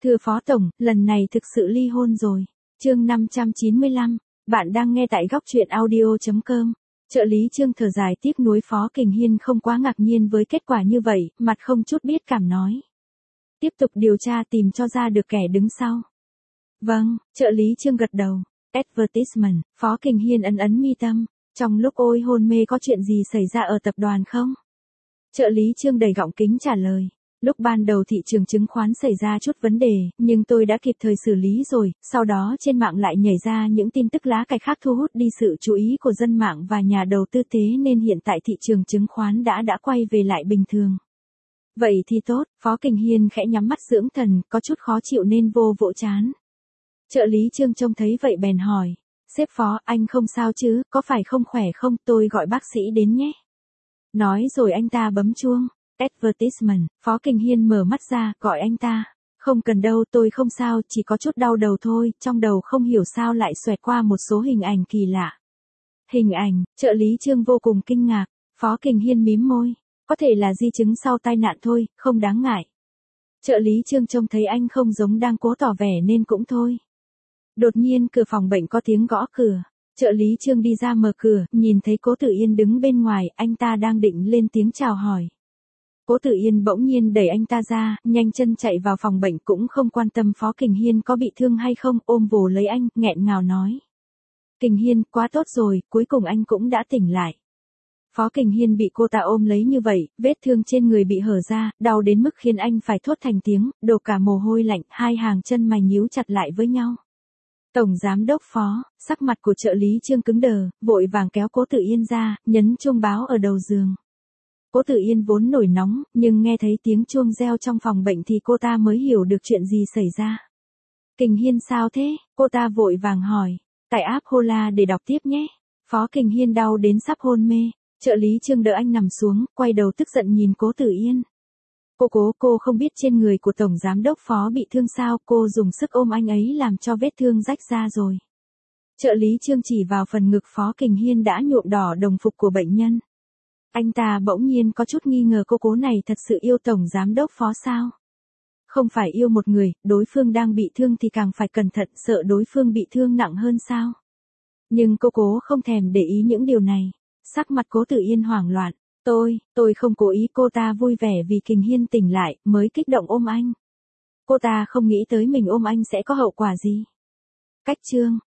Thưa Phó Tổng, lần này thực sự ly hôn rồi. Chương 595, bạn đang nghe tại góc truyện audio.com. Trợ lý Trương thở dài tiếc nuối Phó Kình Hiên không quá ngạc nhiên với kết quả như vậy, mặt không chút biết cảm nói. Tiếp tục điều tra tìm cho ra được kẻ đứng sau. Vâng, trợ lý Trương gật đầu. Advertisement, Phó Kình Hiên ấn mi tâm. Trong lúc ôi hôn mê có chuyện gì xảy ra ở tập đoàn không? Trợ lý Trương đầy gọng kính trả lời. Lúc ban đầu thị trường chứng khoán xảy ra chút vấn đề, nhưng tôi đã kịp thời xử lý rồi, sau đó trên mạng lại nhảy ra những tin tức lá cải khác thu hút đi sự chú ý của dân mạng và nhà đầu tư thế nên hiện tại thị trường chứng khoán đã quay về lại bình thường. Vậy thì tốt, Phó Kình Hiên khẽ nhắm mắt dưỡng thần, có chút khó chịu nên vô vỗ chán. Trợ lý Trương trông thấy vậy bèn hỏi, sếp Phó, anh không sao chứ, có phải không khỏe không, tôi gọi bác sĩ đến nhé. Nói rồi anh ta bấm chuông. Advertisement, Phó Kình Hiên mở mắt ra, gọi anh ta. Không cần đâu, tôi không sao, chỉ có chút đau đầu thôi, trong đầu không hiểu sao lại xoẹt qua một số hình ảnh kỳ lạ. Hình ảnh, trợ lý Trương vô cùng kinh ngạc, Phó Kình Hiên mím môi. Có thể là di chứng sau tai nạn thôi, không đáng ngại. Trợ lý Trương trông thấy anh không giống đang cố tỏ vẻ nên cũng thôi. Đột nhiên cửa phòng bệnh có tiếng gõ cửa. Trợ lý Trương đi ra mở cửa, nhìn thấy Cố Tử Yên đứng bên ngoài, anh ta đang định lên tiếng chào hỏi. Cố Tử Yên bỗng nhiên đẩy anh ta ra, nhanh chân chạy vào phòng bệnh cũng không quan tâm Phó Kình Hiên có bị thương hay không, ôm vồ lấy anh, nghẹn ngào nói. Kình Hiên, quá tốt rồi, cuối cùng anh cũng đã tỉnh lại. Phó Kình Hiên bị cô ta ôm lấy như vậy, vết thương trên người bị hở ra, đau đến mức khiến anh phải thốt thành tiếng, đổ cả mồ hôi lạnh, hai hàng chân mày nhíu chặt lại với nhau. Tổng Giám đốc Phó, sắc mặt của trợ lý Trương cứng đờ, vội vàng kéo Cố Tử Yên ra, nhấn chuông báo ở đầu giường. Cố Tử Yên vốn nổi nóng, nhưng nghe thấy tiếng chuông reo trong phòng bệnh thì cô ta mới hiểu được chuyện gì xảy ra. Kình Hiên sao thế? Cô ta vội vàng hỏi. Tải app Hola để đọc tiếp nhé. Phó Kình Hiên đau đến sắp hôn mê. Trợ lý Trương đỡ anh nằm xuống, quay đầu tức giận nhìn Cố Tử Yên. Cô không biết trên người của Tổng Giám đốc Phó bị thương sao, cô dùng sức ôm anh ấy làm cho vết thương rách ra rồi. Trợ lý Trương chỉ vào phần ngực Phó Kình Hiên đã nhuộm đỏ đồng phục của bệnh nhân. Anh ta bỗng nhiên có chút nghi ngờ cô này thật sự yêu Tổng Giám đốc Phó sao? Không phải yêu một người, đối phương đang bị thương thì càng phải cẩn thận sợ đối phương bị thương nặng hơn sao? Nhưng cô không thèm để ý những điều này. Sắc mặt Cố Tử Yên hoảng loạn. Tôi không cố ý, cô ta vui vẻ vì Kình Hiên tỉnh lại, mới kích động ôm anh. Cô ta không nghĩ tới mình ôm anh sẽ có hậu quả gì. Cách chương,